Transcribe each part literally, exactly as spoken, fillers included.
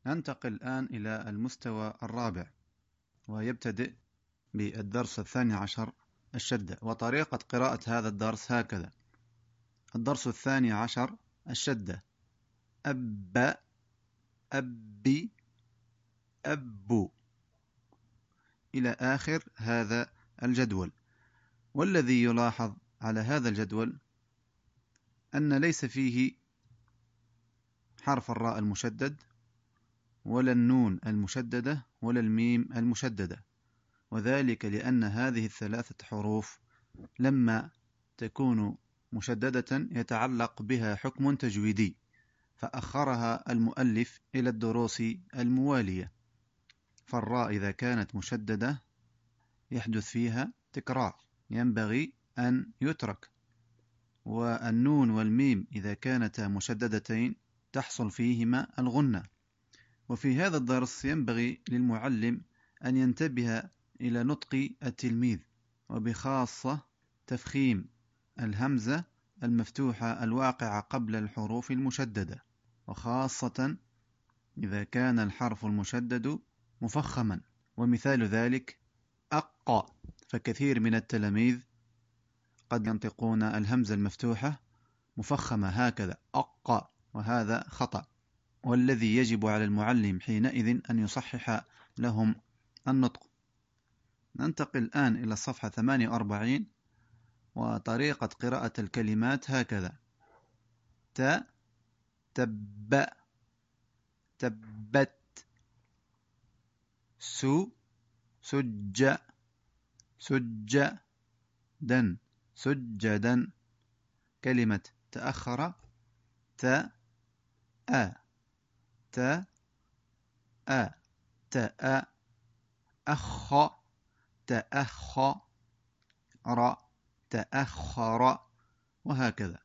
ننتقل الآن إلى المستوى الرابع، ويبتدئ بالدرس الثاني عشر الشدة. وطريقة قراءة هذا الدرس هكذا: الدرس الثاني عشر الشدة: أب، أبي، أبو، إلى آخر هذا الجدول. والذي يلاحظ على هذا الجدول أن ليس فيه حرف الراء المشدد ولا النون المشددة ولا الميم المشددة، وذلك لأن هذه الثلاثة حروف لما تكون مشددة يتعلق بها حكم تجويدي، فأخرها المؤلف إلى الدروس الموالية. فالراء إذا كانت مشددة يحدث فيها تكرار، ينبغي أن يترك، والنون والميم إذا كانتا مشددتين تحصل فيهما الغنة. وفي هذا الدرس ينبغي للمعلم أن ينتبه إلى نطق التلميذ، وبخاصة تفخيم الهمزة المفتوحة الواقعة قبل الحروف المشددة، وخاصة إذا كان الحرف المشدد مفخما. ومثال ذلك أق، فكثير من التلاميذ قد ينطقون الهمزة المفتوحة مفخمة هكذا أق، وهذا خطأ، والذي يجب على المعلم حينئذ أن يصحح لهم النطق. ننتقل الآن إلى الصفحة ثمانية وأربعين، وطريقة قراءة الكلمات هكذا: ت، تب، تبت، سو، سج، سجدا، سجدا. كلمة تأخر: ت، أ، ت، أ، تأ، أخ، تأخر، تأخر، وهكذا.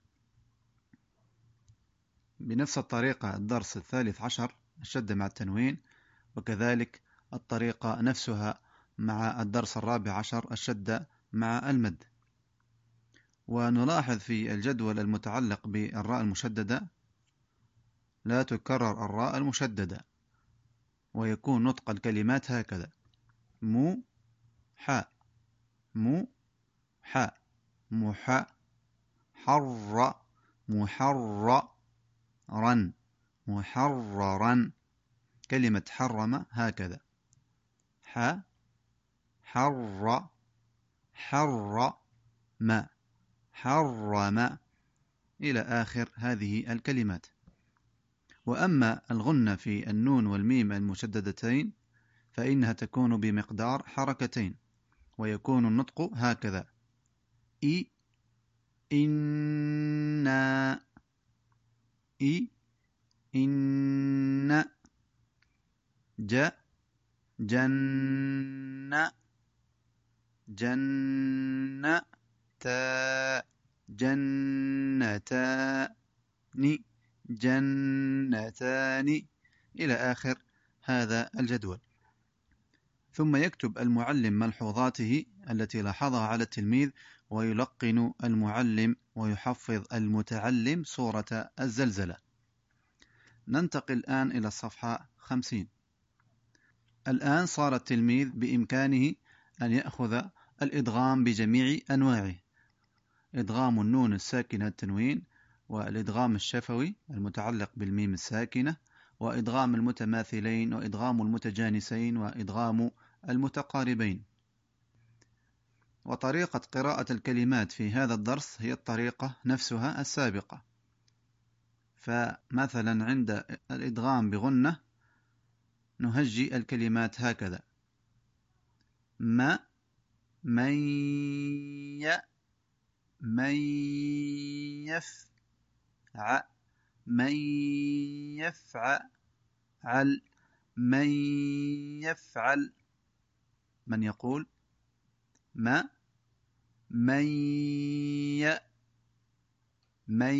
بنفس الطريقة الدرس الثالث عشر الشدة مع التنوين، وكذلك الطريقة نفسها مع الدرس الرابع عشر الشدة مع المد. ونلاحظ في الجدول المتعلق بالراء المشددة لا تكرر الراء المشددة، ويكون نطق الكلمات هكذا: مو، حاء، مو، حاء، محا، حر، محررا، محررا. كلمة حرم هكذا: ح، حر، حر، ما، حرم، إلى آخر هذه الكلمات. وأما الغنة في النون والميم المشددتين فإنها تكون بمقدار حركتين، ويكون النطق هكذا: إي، إنا، إي، إن، ج، جن، جن، تا، جنتان، جنتان، إلى آخر هذا الجدول. ثم يكتب المعلم ملحوظاته التي لاحظها على التلميذ، ويلقن المعلم ويحفظ المتعلم سورة الزلزلة. ننتقل الآن إلى الصفحة خمسين. الآن صار التلميذ بإمكانه أن يأخذ الإدغام بجميع أنواعه: إدغام النون الساكنة التنوين، والإدغام الشفوي المتعلق بالميم الساكنة، وإدغام المتماثلين، وإدغام المتجانسين، وإدغام المتقاربين. وطريقة قراءة الكلمات في هذا الدرس هي الطريقة نفسها السابقة. فمثلا عند الإدغام بغنة نهجي الكلمات هكذا: ما، من، ي، من، يفع، من، يفعل، من، يفعل. من يقول: ما، من، ي، من،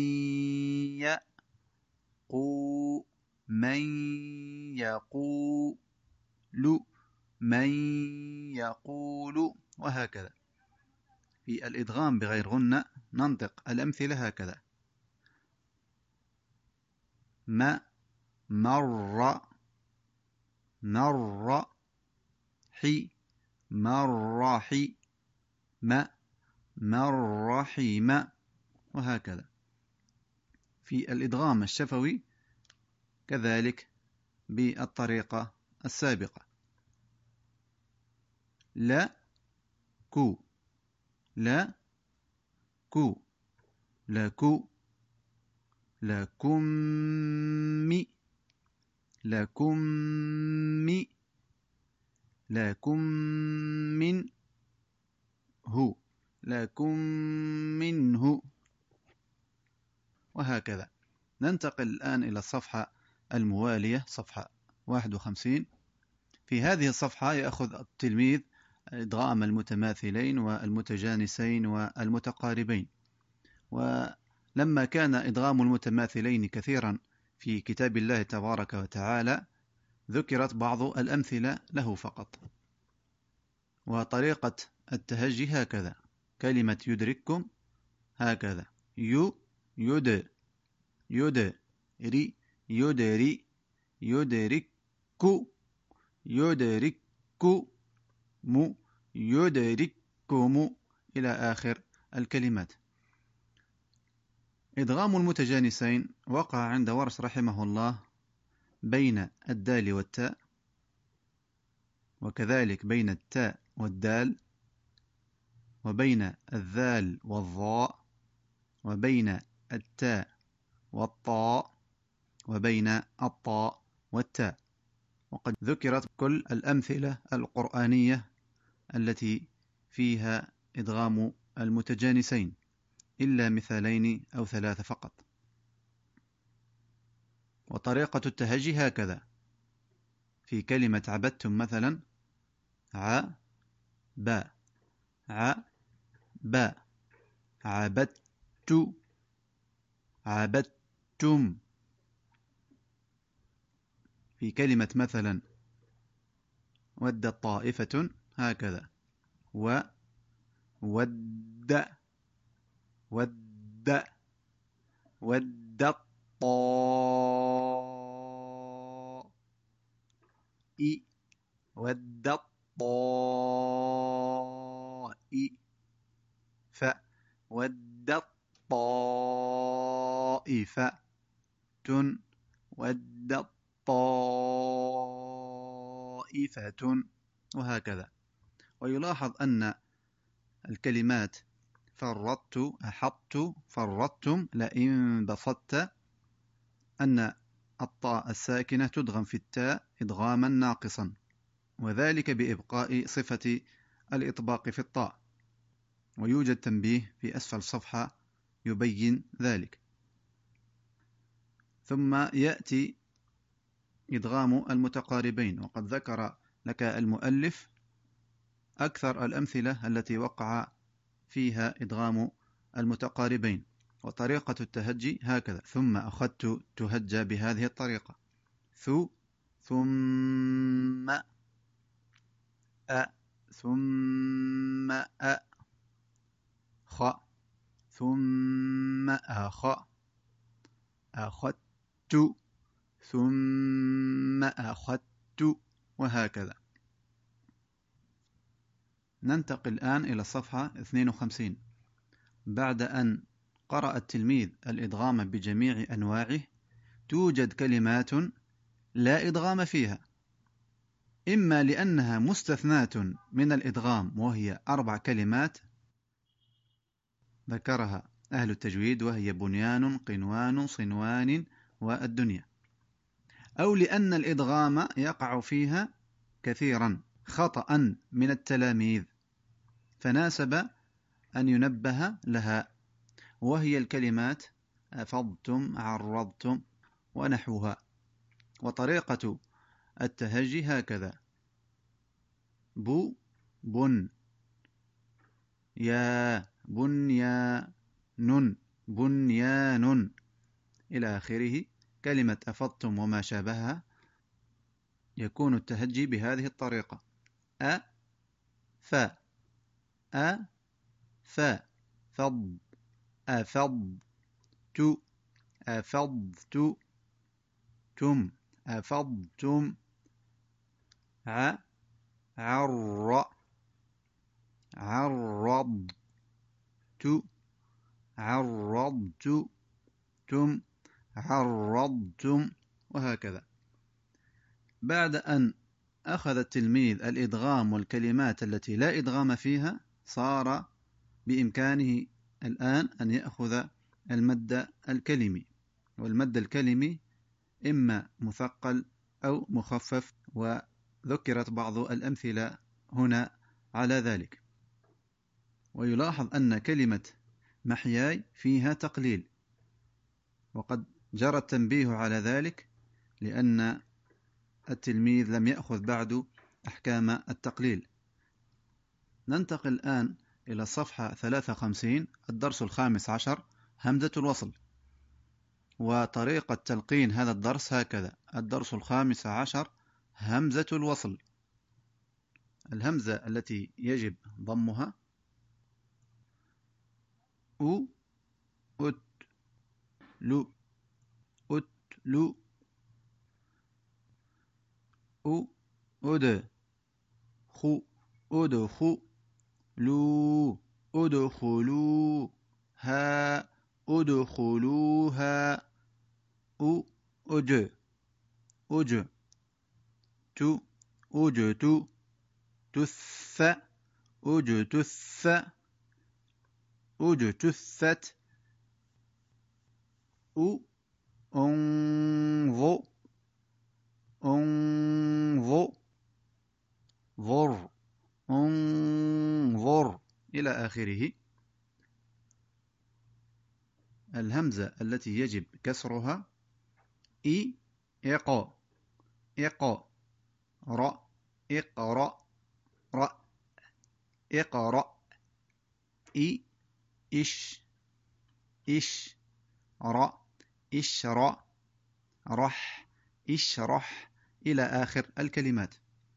يقو، من، يقول، من، يقول، وهكذا. في الإدغام بغير غنة ننطق الأمثلة هكذا: ما، مر، مر حي مرحي م مرحيم، وهكذا. في الإدغام الشفوي كذلك بالطريقة السابقة. لا كو لا كو لكو لكم لكم لكم من هو لكم منه، وهكذا. ننتقل الآن إلى الصفحة الموالية، صفحة واحد وخمسين. في هذه الصفحة يأخذ التلميذ إدغام المتماثلين والمتجانسين والمتقاربين. ولما كان إدغام المتماثلين كثيرا في كتاب الله تبارك وتعالى ذكرت بعض الأمثلة له فقط. وطريقة التهجي هكذا: كلمة يدرككم هكذا يو يد يد ري يدري يدرككو يدرككو مو يدرككم إلى آخر الكلمات. إدغام المتجانسين وقع عند ورش رحمه الله بين الدال والتاء، وكذلك بين التاء والدال، وبين الذال والظاء، وبين التاء والطاء، وبين الطاء والتاء. وقد ذكرت كل الأمثلة القرآنية التي فيها إدغام المتجانسين إلا مثالين أو ثلاثة فقط. وطريقة التهجي هكذا: في كلمة عبدتم مثلا ع با ع با عبدت عبدتم. في كلمة مثلا ودت طائفة هكذا و ود ود ود الطاء ود الطاء ف ود الطائفة تن ود الطائفة، وهكذا. ويلاحظ أن الكلمات فرطت أحطت فرطتم لئن بسطت أن الطاء الساكنة تدغم في التاء إدغاما ناقصا، وذلك بإبقاء صفة الإطباق في الطاء. ويوجد تنبيه في أسفل الصفحة يبين ذلك. ثم يأتي إدغام المتقاربين، وقد ذكر لك المؤلف أكثر الأمثلة التي وقع فيها إدغام المتقاربين. وطريقة التهجي هكذا: ثم أخذت تهجى بهذه الطريقة ثو ثم أ ثم أ خ ثم أخ أخذت ثم أخذت، وهكذا. ننتقل الآن إلى الصفحة اثنين وخمسين. بعد أن قرأ التلميذ الإدغام بجميع أنواعه توجد كلمات لا إدغام فيها، إما لأنها مستثناة من الإدغام وهي أربع كلمات ذكرها أهل التجويد، وهي بنيان قنوان صنوان والدنيا، أو لأن الإدغام يقع فيها كثيرا خطأ من التلاميذ فناسب أن ينبه لها، وهي الكلمات أفضتم عرضتم ونحوها. وطريقة التهجي هكذا: بو بن يا بنيان بنيان إلى آخره. كلمة أفضتم وما شابهها يكون التهجي بهذه الطريقة: أ ف أ ف فض أفض تو أفضت تم أفضتم ع عر عرضت عرضت تم عرضتم، وهكذا. بعد أن أخذ التلميذ الإدغام والكلمات التي لا إدغام فيها، صار بإمكانه الآن أن يأخذ المد الكلمي، والمد الكلمي إما مثقل أو مخفف، وذكرت بعض الأمثلة هنا على ذلك. ويلاحظ أن كلمة محياي فيها تقليل، وقد جرى التنبيه على ذلك لأن التلميذ لم يأخذ بعد أحكام التقليل. ننتقل الآن إلى الصفحة ثلاثة وخمسين، الدرس الخامس عشر، همزة الوصل. وطريقة تلقين هذا الدرس هكذا: الدرس الخامس عشر، همزة الوصل. الهمزة التي يجب ضمها: أو أت لو أت لو أو أد خو أد خو لو أدخلوا ها أدخلوها أو أج أج تو أجت تث أجتث أجتثت أو انظ انظ ظر انظر إلى آخره. الهمزة التي يجب كسرها: إي إق إق ر اقرأ ر اقرأ إي إش إش ر اشرأ رح اشرح إلى آخر الكلمات.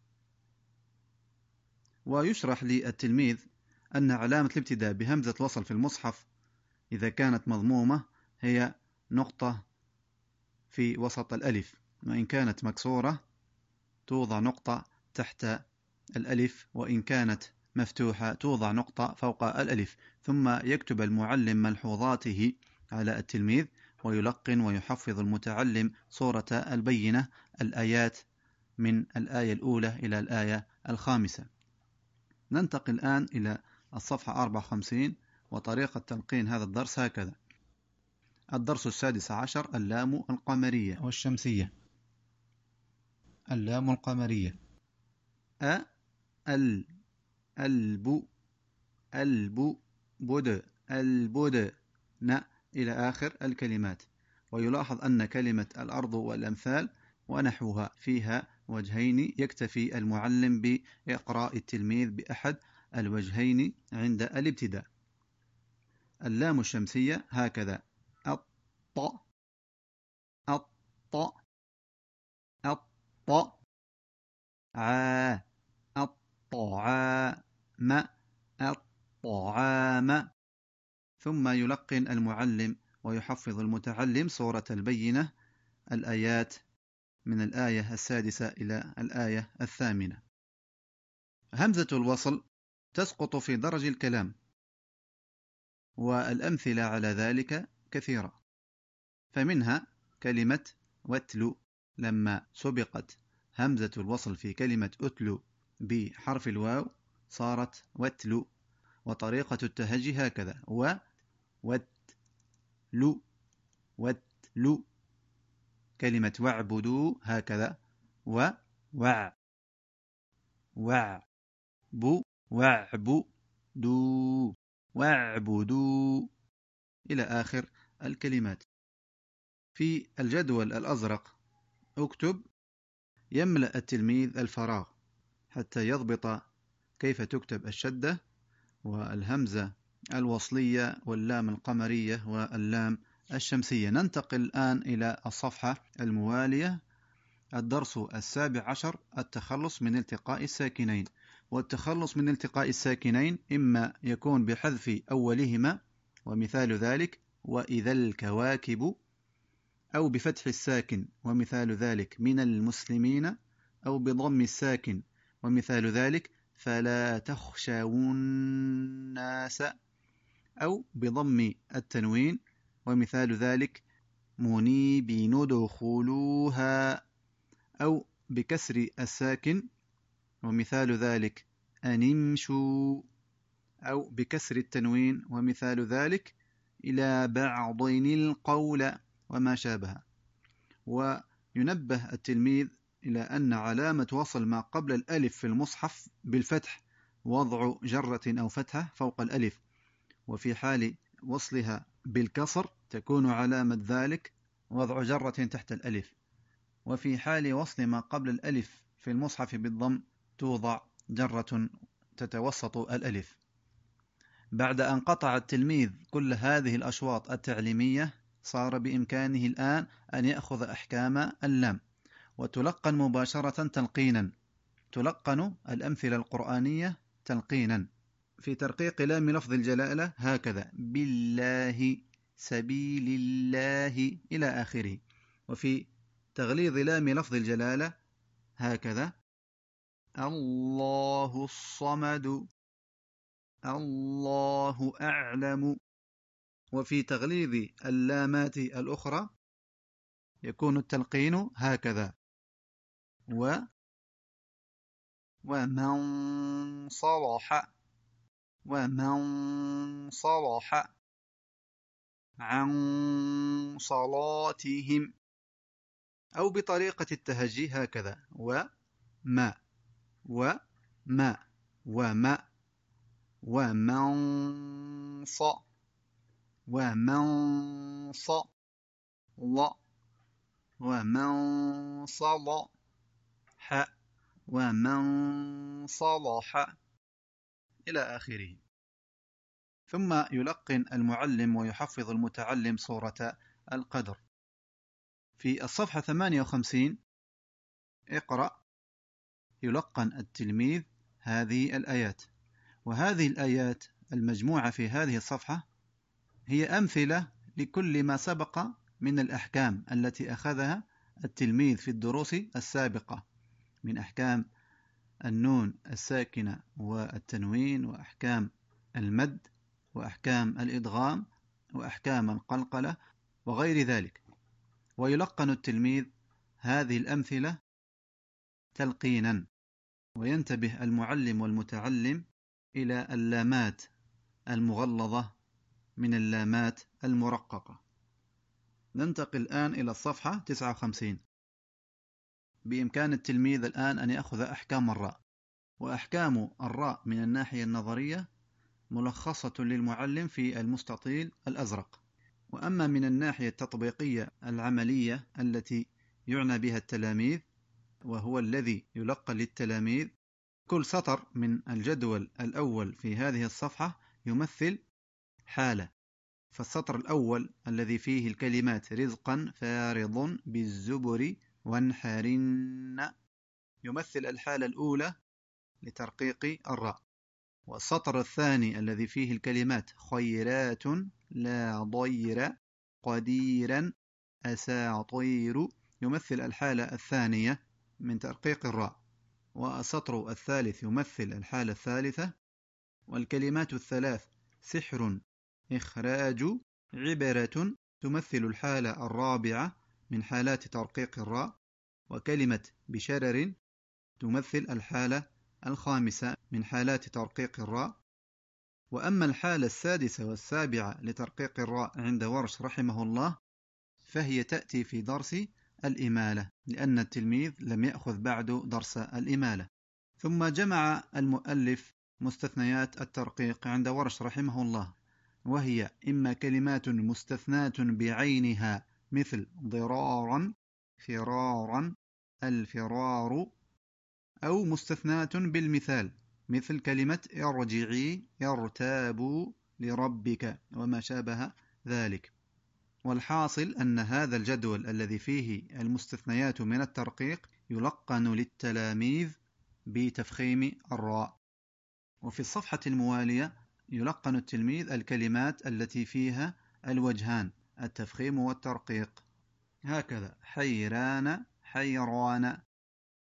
ويشرح للتلميذ أن علامة الابتداء بهمزة الوصل في المصحف إذا كانت مضمومة هي نقطة في وسط الألف، وإن كانت مكسورة توضع نقطة تحت الألف، وإن كانت مفتوحة توضع نقطة فوق الألف. ثم يكتب المعلم ملحوظاته على التلميذ، ويلقن ويحفظ المتعلم سورة البينة، الآيات من الآية الأولى إلى الآية الخامسة. ننتقل الآن إلى الصفحة أربعة وخمسين، وطريقة تلقين هذا الدرس هكذا: الدرس السادس عشر، اللام القمرية والشمسية. اللام القمرية: أ ال الب الب بد البد ن إلى آخر الكلمات. ويلاحظ أن كلمة الأرض والأمثال ونحوها فيها وجهين، يكتفي المعلم بإقراء التلميذ بأحد الوجهين عند الابتداء. اللام الشمسية هكذا: الط الط الط عا الطعام الطعام. ثم يلقن المعلم ويحفظ المتعلم سورة البينة، الآيات من الآية السادسة إلى الآية الثامنة. همزة الوصل تسقط في درج الكلام، والأمثلة على ذلك كثيرة، فمنها كلمة واتلو، لما سبقت همزة الوصل في كلمة أتلو بحرف الواو صارت واتلو. وطريقة التهجي هكذا: و واتلو واتلو. كلمة واعبدوا هكذا: و وع وع بو واعبدوا واعبدوا إلى آخر الكلمات. في الجدول الأزرق اكتب: يملأ التلميذ الفراغ حتى يضبط كيف تكتب الشدة والهمزة الوصلية واللام القمرية واللام الشمسية. ننتقل الآن إلى الصفحة الموالية، الدرس السابع عشر، التخلص من التقاء الساكنين. والتخلص من التقاء الساكنين إما يكون بحذف أولهما، ومثال ذلك وإذا الكواكب، أو بفتح الساكن، ومثال ذلك من المسلمين، أو بضم الساكن، ومثال ذلك فلا تخشوا الناس، أو بضم التنوين، ومثال ذلك منيبين ادخلوها، أو بكسر الساكن، ومثال ذلك أن امشوا، أو بكسر التنوين، ومثال ذلك إلى بعض القول، وما شابه. وينبه التلميذ إلى أن علامة وصل ما قبل الألف في المصحف بالفتح وضع جرة أو فتحة فوق الألف، وفي حال وصلها بالكسر تكون علامة ذلك وضع جرة تحت الألف، وفي حال وصل ما قبل الألف في المصحف بالضم توضع جرة تتوسط الألف. بعد أن قطع التلميذ كل هذه الأشواط التعليمية صار بإمكانه الآن أن يأخذ أحكام اللام، وتلقن مباشرة تلقينا، تلقن الأمثلة القرآنية تلقينا. في ترقيق لام لفظ الجلالة هكذا: بالله، سبيل الله، إلى آخره. وفي تغليظ لام لفظ الجلالة هكذا: الله الصمد، الله أعلم. وفي تغليظ اللامات الأخرى يكون التلقين هكذا: و ومن صلح، ومن صلح عن صلاتهم، أو بطريقة التهجي هكذا: وما، وما، وما، ومن ص، ومن ص ل، ومن صل ح، ومن صلح، إلى آخره. ثم يلقن المعلم ويحفظ المتعلم سورة القدر. في الصفحة ثمانية وخمسين اقرأ، يلقن التلميذ هذه الآيات. وهذه الآيات المجموعة في هذه الصفحة هي أمثلة لكل ما سبق من الأحكام التي أخذها التلميذ في الدروس السابقة، من أحكام النون الساكنة والتنوين، وأحكام المد، وأحكام الإدغام، وأحكام القلقلة، وغير ذلك. ويلقن التلميذ هذه الأمثلة تلقينا، وينتبه المعلم والمتعلم إلى اللامات المغلظة من اللامات المرققة. ننتقل الآن إلى الصفحة تسعة وخمسين. بإمكان التلميذ الآن أن يأخذ أحكام الراء، وأحكام الراء من الناحية النظرية ملخصة للمعلم في المستطيل الأزرق. وأما من الناحية التطبيقية العملية التي يعنى بها التلاميذ، وهو الذي يلقى للتلاميذ، كل سطر من الجدول الأول في هذه الصفحة يمثل حالة. فالسطر الأول الذي فيه الكلمات رزقا فارض بالزبر وانحرن يمثل الحالة الأولى لترقيق الراء. والسطر الثاني الذي فيه الكلمات خيرات لا ضير قديرا أساطير يمثل الحالة الثانية من ترقيق الراء. والسطر الثالث يمثل الحالة الثالثة. والكلمات الثلاث سحر، إخراج، عبرة تمثل الحالة الرابعة من حالات ترقيق الراء. وكلمة بشرر تمثل الحالة الخامسة من حالات ترقيق الراء. وأما الحالة السادسة والسابعة لترقيق الراء عند ورش رحمه الله فهي تأتي في درس الإمالة، لأن التلميذ لم يأخذ بعد درس الإمالة. ثم جمع المؤلف مستثنيات الترقيق عند ورش رحمه الله، وهي إما كلمات مستثنات بعينها مثل ضرارا، فرارا، الفرار، أو مستثنات بالمثال مثل كلمة ارجعي، يرتاب لربك، وما شابه ذلك. والحاصل أن هذا الجدول الذي فيه المستثنيات من الترقيق يلقن للتلاميذ بتفخيم الراء. وفي الصفحة الموالية يلقن التلميذ الكلمات التي فيها الوجهان التفخيم والترقيق، هكذا: حيران، حيران.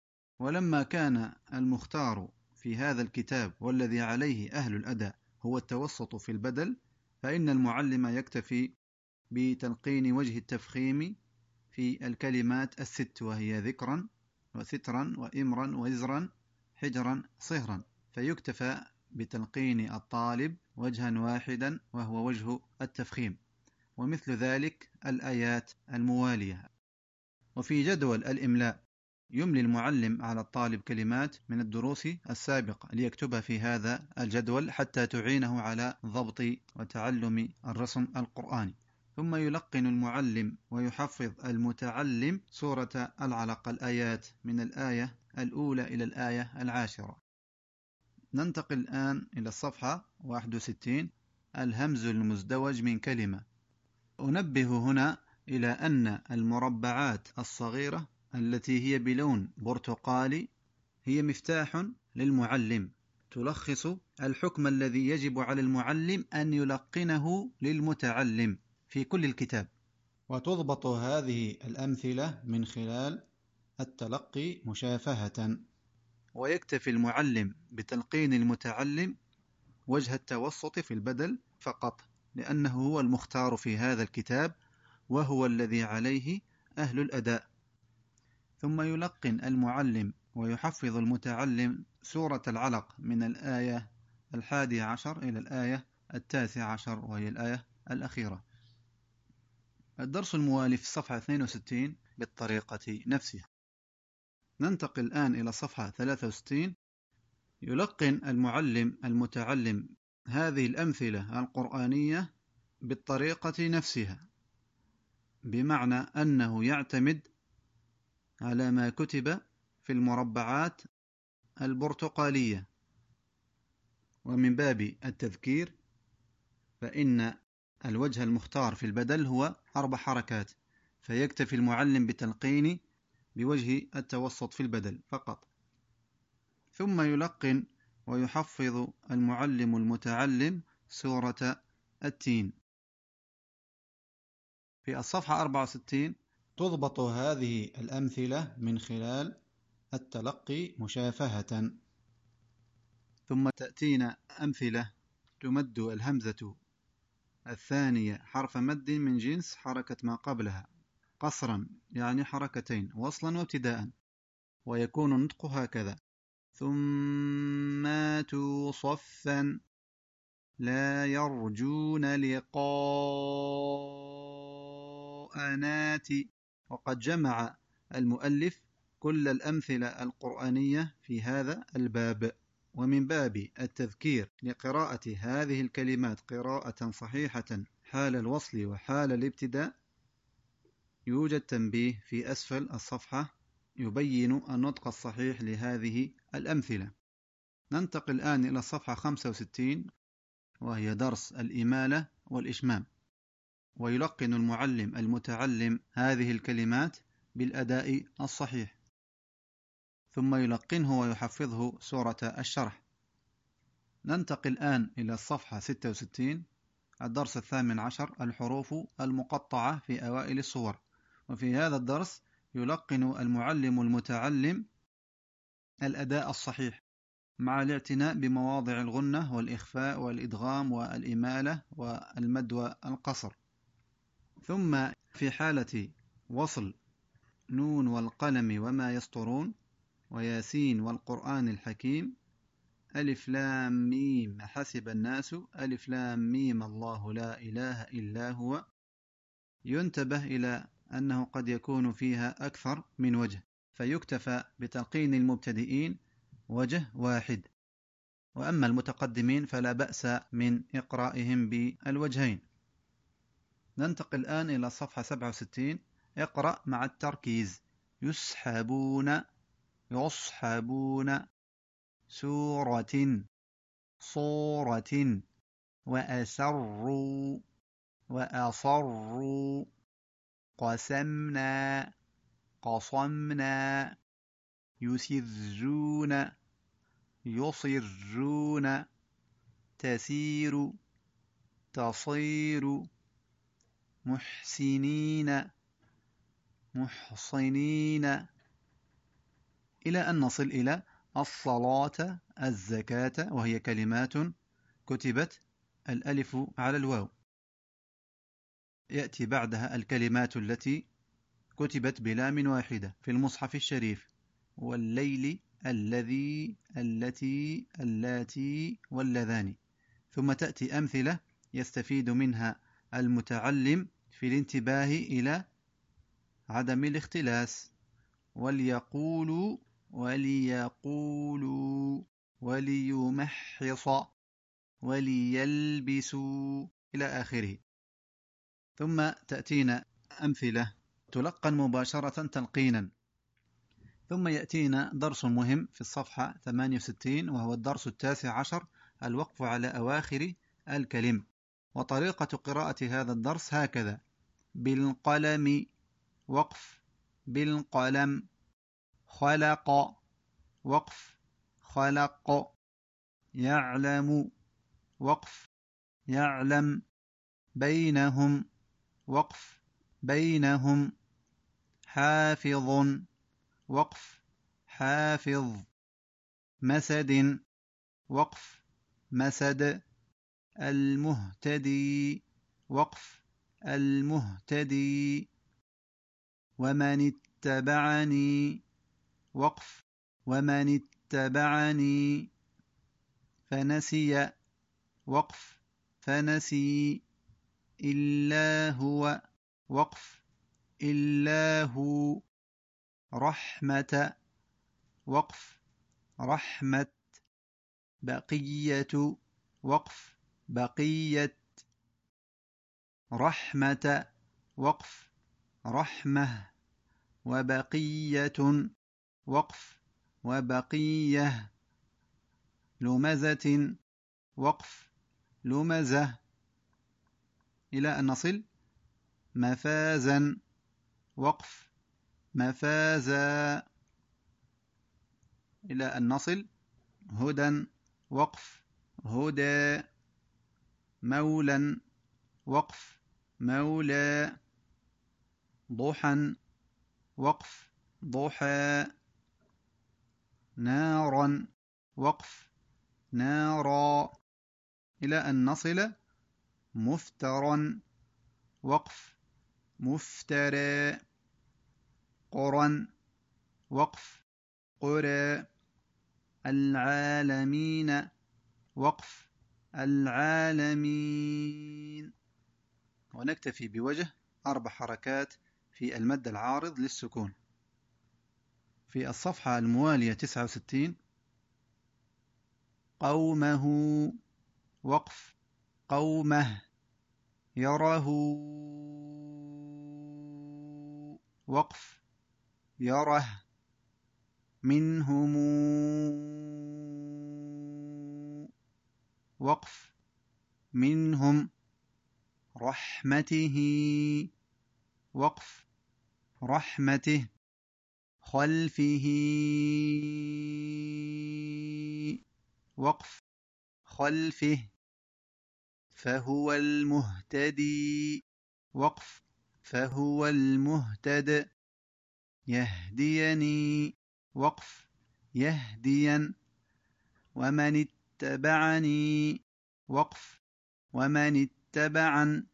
ولما كان المختار في هذا الكتاب والذي عليه أهل الأداء هو التوسط في البدل، فإن المعلم يكتفي بتلقين وجه التفخيم في الكلمات الست، وهي ذكرا وسترا وإمرا وزرا حجرا صهرا، فيكتفى بتلقين الطالب وجها واحدا وهو وجه التفخيم، ومثل ذلك الآيات الموالية. وفي جدول الإملاء يملي المعلم على الطالب كلمات من الدروس السابقة ليكتبها في هذا الجدول حتى تعينه على ضبط وتعلم الرسم القرآني. ثم يلقن المعلم ويحفظ المتعلم سورة العلق، الآيات من الآية الأولى إلى الآية العاشرة. ننتقل الآن إلى الصفحة واحد وستين، الهمز المزدوج من كلمة. أنبه هنا إلى أن المربعات الصغيرة التي هي بلون برتقالي هي مفتاح للمعلم، تلخص الحكم الذي يجب على المعلم أن يلقنه للمتعلم في كل الكتاب. وتضبط هذه الأمثلة من خلال التلقي مشافهة، ويكتفي المعلم بتلقين المتعلم وجه التوسط في البدل فقط، لأنه هو المختار في هذا الكتاب وهو الذي عليه أهل الأداء. ثم يلقن المعلم ويحفظ المتعلم سورة العلق من الآية الحادي عشر إلى الآية التاسع عشر، وهي الآية الأخيرة. الدرس الموالي في الصفحة اثنين وستين بالطريقة نفسها. ننتقل الآن إلى الصفحة ثلاثة وستين. يلقن المعلم المتعلم هذه الأمثلة القرآنية بالطريقة نفسها، بمعنى أنه يعتمد على ما كتب في المربعات البرتقالية. ومن باب التذكير فإن الوجه المختار في البدل هو أربع حركات، فيكتفي المعلم بتلقين بوجه التوسط في البدل فقط. ثم يلقن ويحفظ المعلم المتعلم سورة التين. في الصفحة أربعة وستين تضبط هذه الأمثلة من خلال التلقي مشافهة. ثم تأتينا أمثلة تمد الهمزة الثانية حرف مد من جنس حركة ما قبلها قصرا، يعني حركتين وصلا وابتداء، ويكون النطق هكذا: ثم صفا لا يرجون لقاء. وقد جمع المؤلف كل الأمثلة القرآنية في هذا الباب. ومن باب التذكير لقراءة هذه الكلمات قراءة صحيحة حال الوصل وحال الابتداء، يوجد تنبيه في أسفل الصفحة يبين النطق الصحيح لهذه الأمثلة. ننتقل الآن إلى الصفحة خمسة وستين، وهي درس الإمالة والإشمام. ويلقن المعلم المتعلم هذه الكلمات بالأداء الصحيح، ثم يلقنه ويحفظه سورة الشرح. ننتقل الآن إلى الصفحة ستة وستين، الدرس الثامن عشر، الحروف المقطعة في أوائل الصور. وفي هذا الدرس يلقن المعلم المتعلم الأداء الصحيح مع الاعتناء بمواضع الغنة والإخفاء والإدغام والإمالة والمد والقصر. ثم في حالة وصل نون والقلم وما يسطرون وياسين والقرآن الحكيم ألف لام ميم حسب الناس ألف لام ميم الله لا إله إلا هو، ينتبه إلى أنه قد يكون فيها أكثر من وجه، فيكتفى بتلقين المبتدئين وجه واحد، وأما المتقدمين فلا بأس من إقرائهم بالوجهين. ننتقل الآن إلى الصفحة سبعة وستين، اقرأ مع التركيز. يسحبون يصحبون سورة صورة وأسروا وأصروا قسمنا قصمنا يسرون يصرون تسير تصير محسنين محصنين إلى أن نصل إلى الصلاة الزكاة، وهي كلمات كتبت الألف على الواو. يأتي بعدها الكلمات التي كتبت بلام واحدة في المصحف الشريف: والليل، الذي، التي، اللاتي، واللذان. ثم تأتي أمثلة يستفيد منها المتعلم في الانتباه إلى عدم الاختلاس: وليقولوا، وليقولوا، وليمحص، وليلبسوا، إلى آخره. ثم تأتينا أمثلة تلقن مباشرة تلقينا. ثم يأتينا درس مهم في الصفحة ثمانية وستين، وهو الدرس التاسع عشر: الوقف على أواخر الكلم. وطريقة قراءة هذا الدرس هكذا: بالقلم، وقف، بالقلم. خلق، وقف، خلق. يعلم، وقف، يعلم. بينهم، وقف، بينهم. حافظ، وقف، حافظ. مسد، وقف، مسد. المهتدي، وقف، المهتدي. ومن اتبعني، وقف، ومن اتبعني. فنسي، وقف، فنسي. إلا هو، وقف، إلا هو. رحمة، وقف، رحمة. بقية، وقف، بقية. رحمة، وقف، رحمة. وبقية، وقف، وبقية. لمزة، وقف، لمزة. إلى أن نصل مفازا، وقف، مفازا. إلى أن نصل هدى، وقف، هدى. مولا، وقف، مولى. ضحى، وقف، ضحى. نارا، وقف، نارا. إلى أن نصل مفترا، وقف، مفترى. قرى، وقف، قرى. العالمين، وقف، العالمين. ونكتفي بوجه أربع حركات في المد العارض للسكون. في الصفحة الموالية تسعة وستين: قومه، وقف، قومه. يره، وقف، يره. منهم، وقف، منهم. رحمته، وقف، رحمته. خلفه، وقف، خلفه. فهو المهتدي، وقف، فهو المهتد. يهديني، وقف، يهديا. ومن اتبعني، وقف، ومن اتبعا.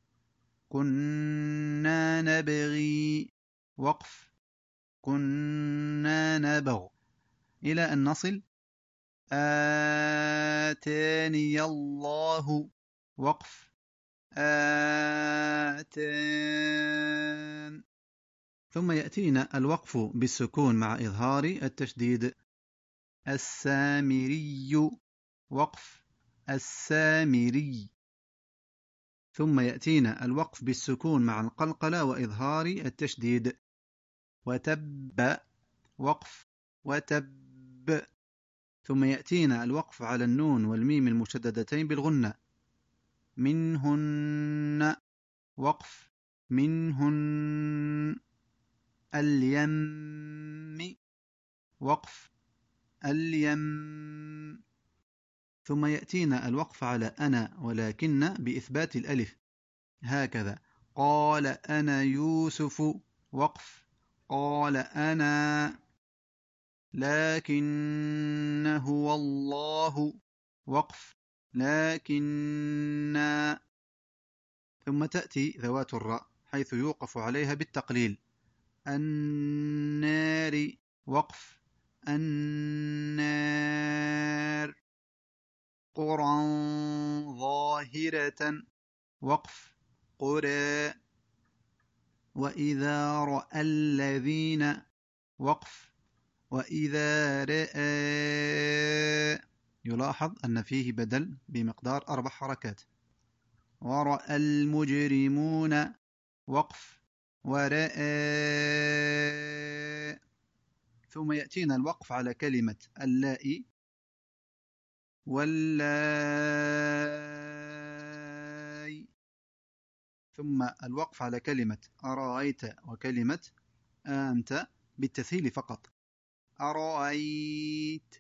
كنا نبغي، وقف، كنا نبغ. إلى أن نصل آتاني الله، وقف، آتان. ثم يأتينا الوقف بالسكون مع إظهار التشديد: السامري، وقف، السامري. ثم يأتينا الوقف بالسكون مع القلقلة وإظهار التشديد: وتب، وقف، وتب. ثم يأتينا الوقف على النون والميم المشددتين بالغنة: منهن، وقف، منهن. اليم، وقف، اليم. ثم يأتينا الوقف على أنا ولكن بإثبات الألف، هكذا: قال أنا يوسف، وقف، قال أنا. لكن هو الله وقف لكن. ثم تأتي ذوات الراء حيث يوقف عليها بالتقليل. النار وقف النار. قرى ظاهرة وقف قرى. وإذا رأى الذين وقف وإذا رأى. يلاحظ أن فيه بدل بمقدار أربع حركات. ورأى المجرمون وقف ورأى. ثم يأتينا الوقف على كلمة اللائي واللاي. ثم الوقف على كلمة أرأيت وكلمة أنت بالتسهيل فقط. أرأيت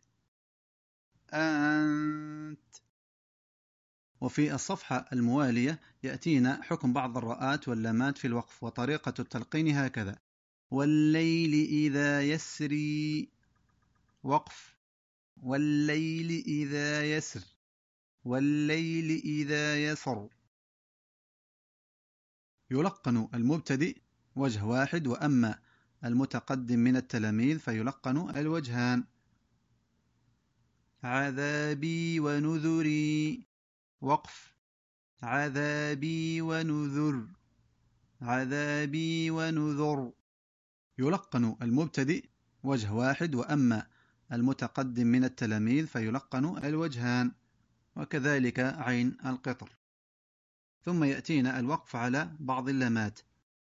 أنت. وفي الصفحة الموالية يأتينا حكم بعض الراءات واللامات في الوقف وطريقة التلقين هكذا. والليل إذا يسري وقف والليل إذا يسر والليل إذا يسر. يلقن المبتدئ وجه واحد، وأما المتقدم من التلاميذ فيلقن الوجهان. عذابي ونذري وقف عذابي ونذر عذابي ونذر. يلقن المبتدئ وجه واحد، وأما المتقدم من التلاميذ فيلقن الوجهان، وكذلك عين القطر. ثم يأتينا الوقف على بعض اللامات.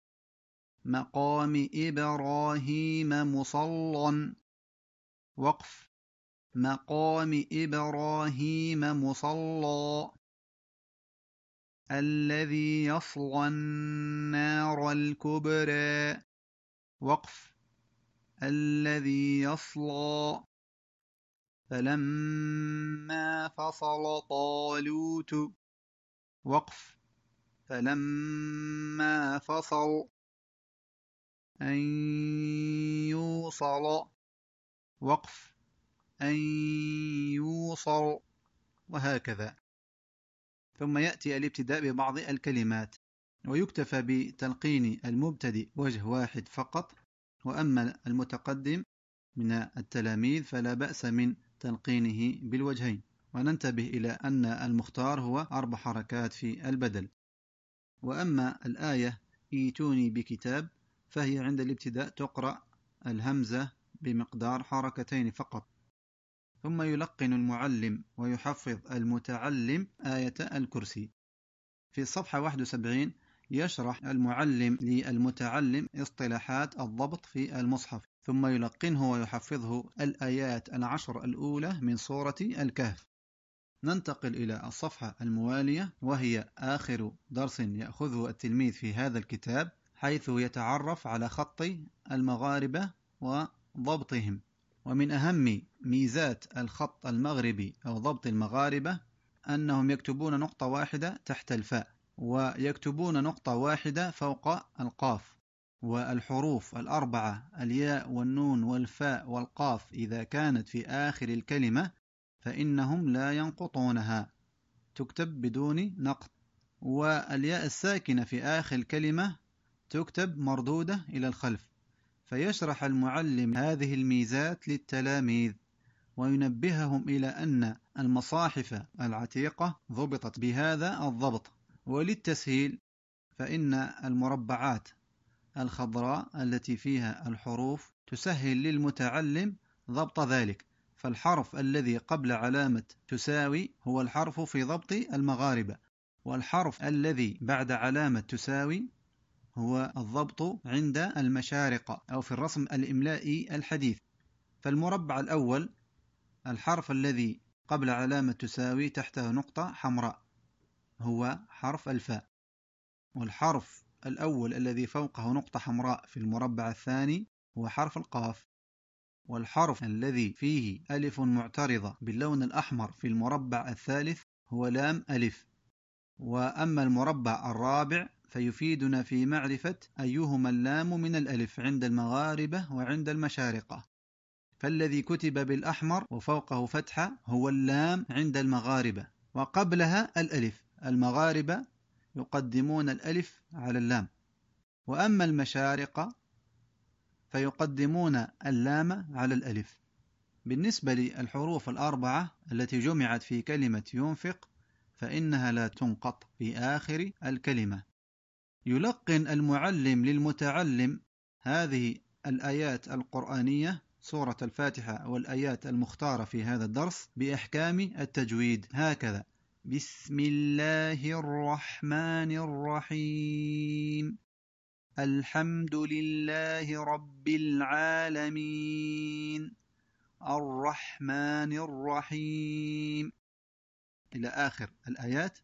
مقام إبراهيم مصلى وقف مقام إبراهيم مصلى. الذي يصلى النار الكبرى وقف الذي يصلى. فلما فصل طالوت وقف فلما فصل. أن يوصل وقف أن يوصل، وهكذا. ثم يأتي الابتداء ببعض الكلمات، ويكتفى بتلقين المبتدئ وجه واحد فقط، وأما المتقدم من التلاميذ فلا بأس من تلقينه بالوجهين. وننتبه إلى أن المختار هو أربع حركات في البدل. وأما الآية ايتوني بكتاب فهي عند الابتداء تقرأ الهمزة بمقدار حركتين فقط. ثم يلقن المعلم ويحفظ المتعلم آية الكرسي. في الصفحة واحد وسبعين يشرح المعلم للمتعلم اصطلاحات الضبط في المصحف، ثم يلقنه ويحفظه الآيات العشر الأولى من سورة الكهف. ننتقل إلى الصفحة الموالية، وهي آخر درس يأخذه التلميذ في هذا الكتاب، حيث يتعرف على خط المغاربة وضبطهم. ومن أهم ميزات الخط المغربي أو ضبط المغاربة أنهم يكتبون نقطة واحدة تحت الفاء، ويكتبون نقطة واحدة فوق القاف. والحروف الأربعة الياء والنون والفاء والقاف إذا كانت في آخر الكلمة فإنهم لا ينقطونها، تكتب بدون نقط. والياء الساكنة في آخر الكلمة تكتب مردودة إلى الخلف. فيشرح المعلم هذه الميزات للتلاميذ، وينبههم إلى أن المصاحف العتيقة ضبطت بهذا الضبط. وللتسهيل فإن المربعات الخضراء التي فيها الحروف تسهل للمتعلم ضبط ذلك. فالحرف الذي قبل علامة تساوي هو الحرف في ضبط المغاربة، والحرف الذي بعد علامة تساوي هو الضبط عند المشارقة أو في الرسم الإملائي الحديث. فالمربع الأول الحرف الذي قبل علامة تساوي تحته نقطة حمراء هو حرف الفاء، والحرف الأول الذي فوقه نقطة حمراء في المربع الثاني هو حرف القاف، والحرف الذي فيه ألف معترضة باللون الأحمر في المربع الثالث هو لام ألف. وأما المربع الرابع فيفيدنا في معرفة أيهما اللام من الألف عند المغاربة وعند المشارقة. فالذي كتب بالأحمر وفوقه فتحة هو اللام عند المغاربة، وقبلها الألف. المغاربة يقدمون الألف على اللام، وأما المشارقة فيقدمون اللام على الألف. بالنسبة للحروف الأربعة التي جمعت في كلمة ينفق فإنها لا تنقط في آخر الكلمة. يلقن المعلم للمتعلم هذه الآيات القرآنية، سورة الفاتحة والآيات المختارة في هذا الدرس، بإحكام التجويد هكذا: بسم الله الرحمن الرحيم، الحمد لله رب العالمين، الرحمن الرحيم، إلى آخر الآيات.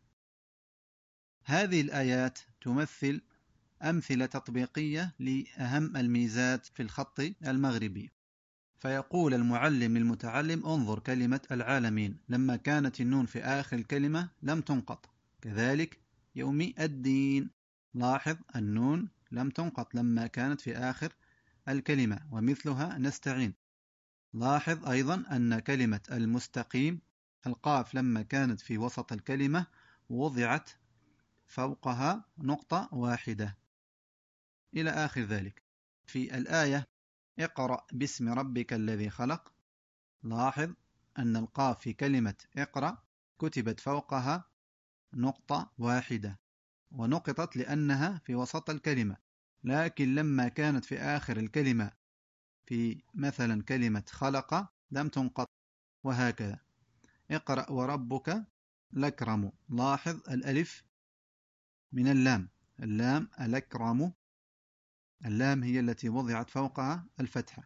هذه الآيات تمثل أمثلة تطبيقية لأهم الميزات في الخط المغربي. فيقول المعلم للمتعلم: انظر كلمة العالمين، لما كانت النون في آخر الكلمة لم تنقط. كذلك يوم الدين، لاحظ النون لم تنقط لما كانت في آخر الكلمة. ومثلها نستعين. لاحظ أيضا أن كلمة المستقيم، القاف لما كانت في وسط الكلمة وضعت فوقها نقطة واحدة، إلى آخر ذلك. في الآية اقرأ باسم ربك الذي خلق، لاحظ أن القاف في كلمة اقرأ كتبت فوقها نقطة واحدة، ونقطت لأنها في وسط الكلمة. لكن لما كانت في آخر الكلمة في مثلا كلمة خلق لم تنقط، وهكذا. اقرأ وربك الأكرم، لاحظ الألف من اللام، اللام الأكرم، اللام هي التي وضعت فوقها الفتحة.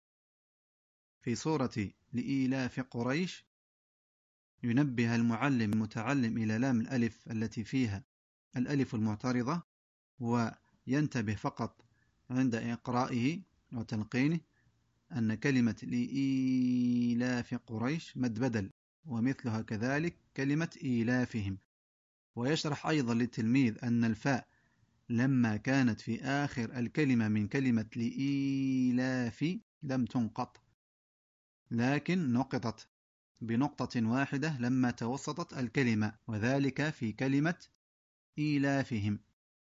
في سورة لإيلاف قريش ينبه المعلم المتعلم إلى لام الألف التي فيها الألف المعترضة، وينتبه فقط عند إقرائه وتلقينه أن كلمة لإيلاف قريش مد بدل، ومثلها كذلك كلمة إيلافهم. ويشرح أيضا للتلميذ أن الفاء لما كانت في آخر الكلمة من كلمة لإيلاف لم تنقط، لكن نقطت بنقطة واحدة لما توسطت الكلمة، وذلك في كلمة إيلافهم.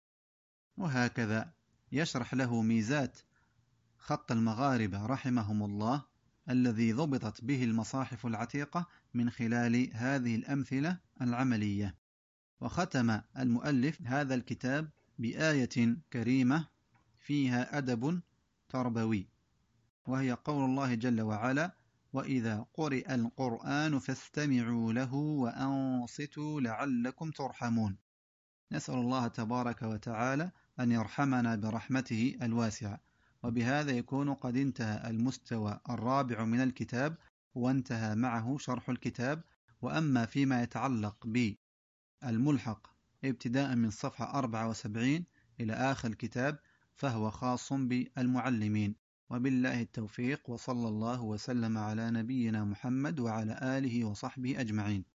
وهكذا يشرح له ميزات خط المغاربة رحمهم الله الذي ضبطت به المصاحف العتيقة من خلال هذه الأمثلة العملية. وختم المؤلف هذا الكتاب بآية كريمة فيها أدب تربوي، وهي قول الله جل وعلا: وإذا قرئ القرآن فاستمعوا له وأنصتوا لعلكم ترحمون. نسأل الله تبارك وتعالى أن يرحمنا برحمته الواسعة. وبهذا يكون قد انتهى المستوى الرابع من الكتاب، وانتهى معه شرح الكتاب. وأما فيما يتعلق بالملحق ابتداء من صفحة أربعة وسبعين إلى آخر الكتاب فهو خاص بالمعلمين. وبالله التوفيق، وصلى الله وسلم على نبينا محمد وعلى آله وصحبه أجمعين.